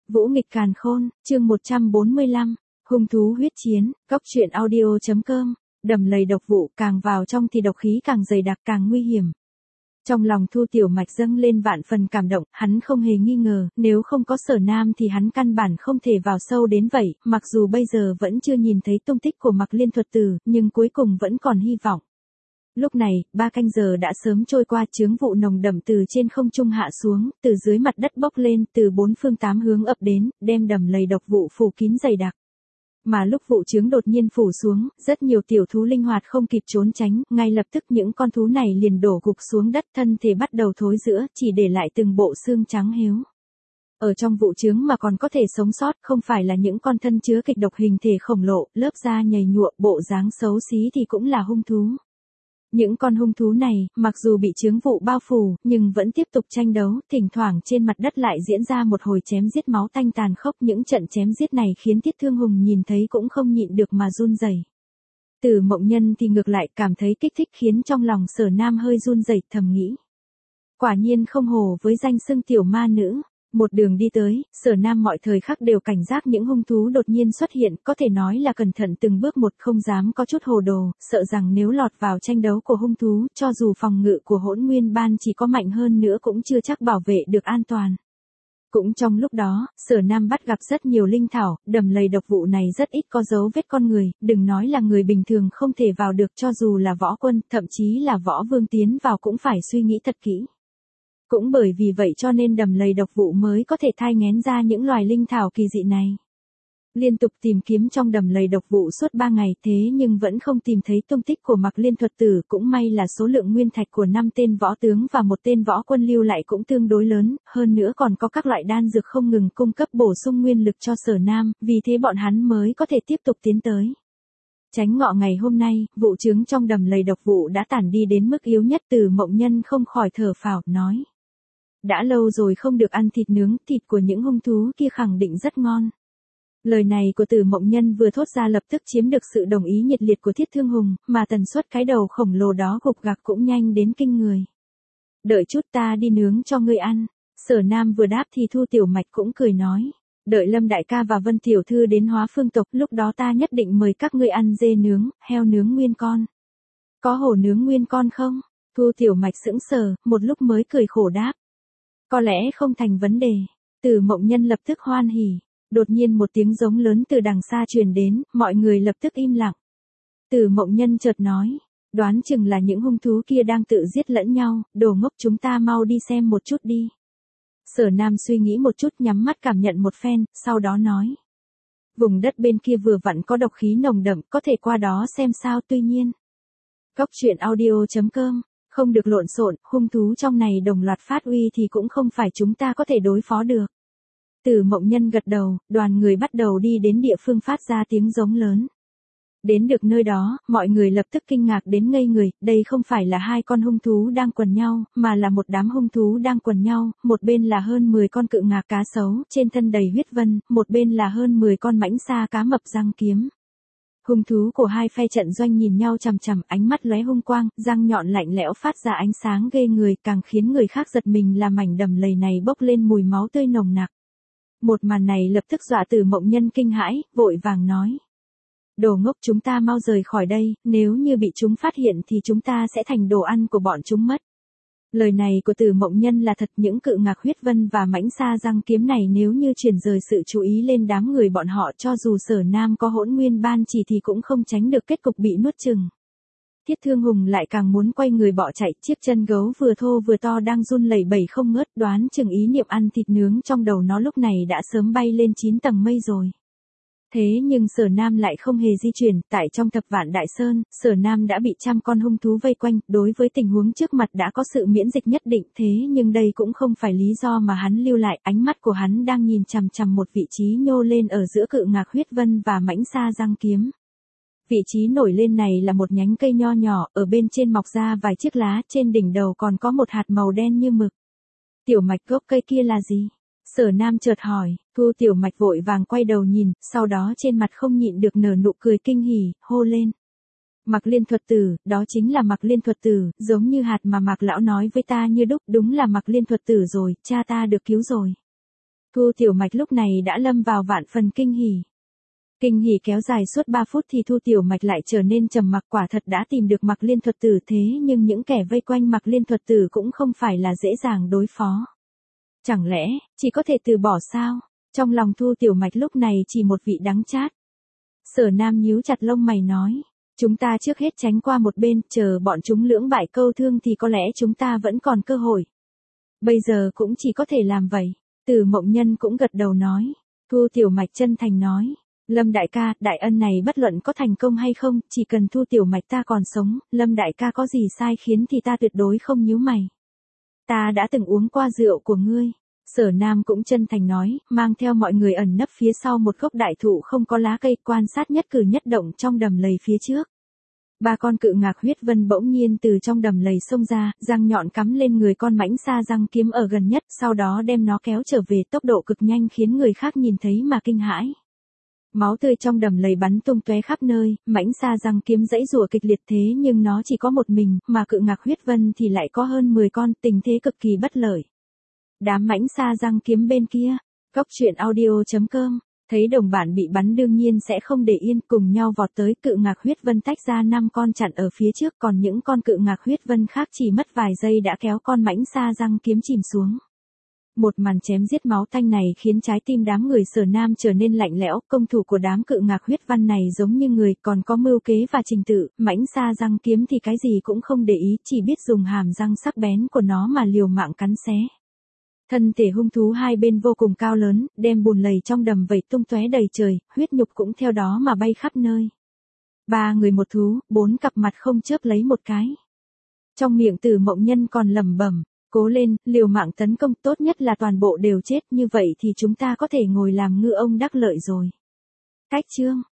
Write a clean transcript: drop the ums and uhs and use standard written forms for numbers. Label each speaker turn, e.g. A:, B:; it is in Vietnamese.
A: Vũ nghịch càn khôn, chương 145, hung thú huyết chiến, góc truyện audio.com, đầm lầy độc vụ càng vào trong thì độc khí càng dày đặc càng nguy hiểm. Trong lòng Thu Tiểu Mạch dâng lên vạn phần cảm động, hắn không hề nghi ngờ, nếu không có Sở Nam thì hắn căn bản không thể vào sâu đến vậy, mặc dù bây giờ vẫn chưa nhìn thấy tung tích của Mạc Liên thuật tử, nhưng cuối cùng vẫn còn hy vọng. Lúc này, 3 canh giờ đã sớm trôi qua, chướng vụ nồng đậm từ trên không trung hạ xuống, từ dưới mặt đất bốc lên, từ 4 phương 8 hướng ập đến, đem đầm lầy độc vụ phủ kín dày đặc. Mà lúc vụ chướng đột nhiên phủ xuống, rất nhiều tiểu thú linh hoạt không kịp trốn tránh, ngay lập tức những con thú này liền đổ gục xuống đất, thân thể bắt đầu thối rữa, chỉ để lại từng bộ xương trắng héo. Ở trong vụ chướng mà còn có thể sống sót không phải là những con thân chứa kịch độc hình thể khổng lồ, lớp da nhầy nhụa, bộ dáng xấu xí thì cũng là hung thú. Những con hung thú này, mặc dù bị chướng vụ bao phủ, nhưng vẫn tiếp tục tranh đấu, thỉnh thoảng trên mặt đất lại diễn ra một hồi chém giết máu tanh tàn khốc. Những trận chém giết này khiến Tiết Thương Hùng nhìn thấy cũng không nhịn được mà run rẩy. Từ Mộng Nhân thì ngược lại cảm thấy kích thích khiến trong lòng Sở Nam hơi run rẩy, thầm nghĩ. Quả nhiên không hổ với danh xưng tiểu ma nữ. Một đường đi tới, Sở Nam mọi thời khắc đều cảnh giác những hung thú đột nhiên xuất hiện, có thể nói là cẩn thận từng bước một, không dám có chút hồ đồ, sợ rằng nếu lọt vào tranh đấu của hung thú, cho dù phòng ngự của Hỗn Nguyên Ban chỉ có mạnh hơn nữa cũng chưa chắc bảo vệ được an toàn. Cũng trong lúc đó, Sở Nam bắt gặp rất nhiều linh thảo, đầm lầy độc vụ này rất ít có dấu vết con người, đừng nói là người bình thường không thể vào được, cho dù là võ quân, thậm chí là võ vương tiến vào cũng phải suy nghĩ thật kỹ. Cũng bởi vì vậy cho nên đầm lầy độc vụ mới có thể thai nghén ra những loài linh thảo kỳ dị này. Liên tục tìm kiếm trong đầm lầy độc vụ suốt 3 ngày thế nhưng vẫn không tìm thấy tung tích của Mạc Liên thuật tử, cũng may là số lượng nguyên thạch của 5 tên võ tướng và 1 tên võ quân lưu lại cũng tương đối lớn, hơn nữa còn có các loại đan dược không ngừng cung cấp bổ sung nguyên lực cho Sở Nam, vì thế bọn hắn mới có thể tiếp tục tiến tới. Chánh ngọ ngày hôm nay, vụ chướng trong đầm lầy độc vụ đã tản đi đến mức yếu nhất. Từ Mộng Nhân không khỏi thở phào, nói. Đã lâu rồi không được ăn thịt nướng, thịt của những hung thú kia khẳng định rất ngon. Lời này của Từ Mộng Nhân vừa thốt ra lập tức chiếm được sự đồng ý nhiệt liệt của Thiết Thương Hùng, mà tần suất cái đầu khổng lồ đó gục gặc cũng nhanh đến kinh người. Đợi chút ta đi nướng cho ngươi ăn. Sở Nam vừa đáp thì Thu Tiểu Mạch cũng cười nói. Đợi Lâm đại ca và Vân tiểu thư đến Hóa Phương tộc, lúc đó ta nhất định mời các ngươi ăn dê nướng, heo nướng nguyên con. Có hổ nướng nguyên con không? Thu Tiểu Mạch sững sờ, một lúc mới cười khổ đáp. Có lẽ không thành vấn đề. Từ Mộng Nhân lập tức hoan hỉ. Đột nhiên một tiếng giống lớn từ đằng xa truyền đến, mọi người lập tức im lặng. Từ Mộng Nhân chợt nói, đoán chừng là những hung thú kia đang tự giết lẫn nhau, đồ ngốc, chúng ta mau đi xem một chút đi. Sở Nam suy nghĩ một chút, nhắm mắt cảm nhận một phen, sau đó nói. Vùng đất bên kia vừa vặn có độc khí nồng đậm, có thể qua đó xem sao. Tuy nhiên. Góc truyện audio.com, không được lộn xộn, hung thú trong này đồng loạt phát uy thì cũng không phải chúng ta có thể đối phó được. Từ Mộng Nhân gật đầu, đoàn người bắt đầu đi đến địa phương phát ra tiếng giống lớn. Đến được nơi đó, mọi người lập tức kinh ngạc đến ngây người, đây không phải là 2 con hung thú đang quần nhau, mà là một đám hung thú đang quần nhau, một bên là hơn 10 con cự ngạc cá sấu, trên thân đầy huyết vân, một bên là hơn 10 con mãnh sa cá mập răng kiếm. Hung thú của 2 phe trận doanh nhìn nhau chằm chằm, ánh mắt lóe hung quang, răng nhọn lạnh lẽo phát ra ánh sáng ghê người, càng khiến người khác giật mình là mảnh đầm lầy này bốc lên mùi máu tươi nồng nặc. Một màn này lập tức dọa Từ Mộng Nhân kinh hãi, vội vàng nói. Đồ ngốc, chúng ta mau rời khỏi đây, nếu như bị chúng phát hiện thì chúng ta sẽ thành đồ ăn của bọn chúng mất. Lời này của Từ Mộng Nhân là thật, những cự ngạc huyết vân và mãnh sa răng kiếm này nếu như chuyển rời sự chú ý lên đám người bọn họ, cho dù Sở Nam có Hỗn Nguyên Ban chỉ thì cũng không tránh được kết cục bị nuốt chửng. Thiết Thương Hùng lại càng muốn quay người bỏ chạy, chiếc chân gấu vừa thô vừa to đang run lẩy bẩy không ngớt, đoán chừng ý niệm ăn thịt nướng trong đầu nó lúc này đã sớm bay lên 9 tầng mây rồi. Thế nhưng Sở Nam lại không hề di chuyển, tại trong Thập Vạn Đại Sơn, Sở Nam đã bị trăm con hung thú vây quanh, đối với tình huống trước mặt đã có sự miễn dịch nhất định, thế nhưng đây cũng không phải lý do mà hắn lưu lại, ánh mắt của hắn đang nhìn chằm chằm một vị trí nhô lên ở giữa cự ngạc huyết vân và mãnh sa răng kiếm. Vị trí nổi lên này là một nhánh cây nho nhỏ, ở bên trên mọc ra vài chiếc lá, trên đỉnh đầu còn có một hạt màu đen như mực. Tiểu Mạch, gốc cây kia là gì? Sở Nam chợt hỏi. Thu Tiểu Mạch vội vàng quay đầu nhìn, sau đó trên mặt không nhịn được nở nụ cười kinh hỉ, hô lên. Mạc Liên thuật tử, đó chính là Mạc Liên thuật tử, giống như hạt mà Mạc lão nói với ta như đúc, đúng là Mạc Liên thuật tử rồi, cha ta được cứu rồi. Thu Tiểu Mạch lúc này đã lâm vào vạn phần kinh hỉ. Kinh hỉ kéo dài suốt 3 phút thì Thu Tiểu Mạch lại trở nên trầm mặc, quả thật đã tìm được Mặc Liên thuật tử, thế nhưng những kẻ vây quanh Mặc Liên thuật tử cũng không phải là dễ dàng đối phó. Chẳng lẽ, chỉ có thể từ bỏ sao? Trong lòng Thu Tiểu Mạch lúc này chỉ một vị đắng chát. Sở Nam nhíu chặt lông mày nói, chúng ta trước hết tránh qua một bên, chờ bọn chúng lưỡng bại câu thương thì có lẽ chúng ta vẫn còn cơ hội. Bây giờ cũng chỉ có thể làm vậy. Từ Mộng Nhân cũng gật đầu nói. Thu Tiểu Mạch chân thành nói, Lâm đại ca, đại ân này bất luận có thành công hay không, chỉ cần Thu Tiểu Mạch ta còn sống, Lâm đại ca có gì sai khiến thì ta tuyệt đối không nhíu mày. Ta đã từng uống qua rượu của ngươi. Sở Nam cũng chân thành nói, mang theo mọi người ẩn nấp phía sau một gốc đại thụ không có lá cây, quan sát nhất cử nhất động trong đầm lầy phía trước. 3 con cự ngạc huyết vân bỗng nhiên từ trong đầm lầy xông ra, răng nhọn cắm lên người con mãnh sa răng kiếm ở gần nhất, sau đó đem nó kéo trở về, tốc độ cực nhanh khiến người khác nhìn thấy mà kinh hãi. Máu tươi trong đầm lầy bắn tung tóe khắp nơi, mãnh sa răng kiếm giãy giụa kịch liệt, thế nhưng nó chỉ có một mình, mà cự ngạc huyết vân thì lại có hơn 10 con, tình thế cực kỳ bất lợi. Đám mãnh sa răng kiếm bên kia, Góc Truyện Audio.com, thấy đồng bạn bị bắn đương nhiên sẽ không để yên, cùng nhau vọt tới, cự ngạc huyết vân tách ra 5 con chặn ở phía trước, còn những con cự ngạc huyết vân khác chỉ mất vài giây đã kéo con mãnh sa răng kiếm chìm xuống. Một màn chém giết máu tanh này khiến trái tim đám người Sở Nam trở nên lạnh lẽo, công thủ của đám cự ngạc huyết văn này giống như người, còn có mưu kế và trình tự, mãnh sa răng kiếm thì cái gì cũng không để ý, chỉ biết dùng hàm răng sắc bén của nó mà liều mạng cắn xé. Thân thể hung thú hai bên vô cùng cao lớn, đem bùn lầy trong đầm vẩy tung tóe đầy trời, huyết nhục cũng theo đó mà bay khắp nơi. 3 người một thú, 4 cặp mặt không chớp lấy một cái. Trong miệng Từ Mộng Nhân còn lẩm bẩm, cố lên, liều mạng tấn công, tốt nhất là toàn bộ đều chết, như vậy thì chúng ta có thể ngồi làm ngư ông đắc lợi rồi. Cách chương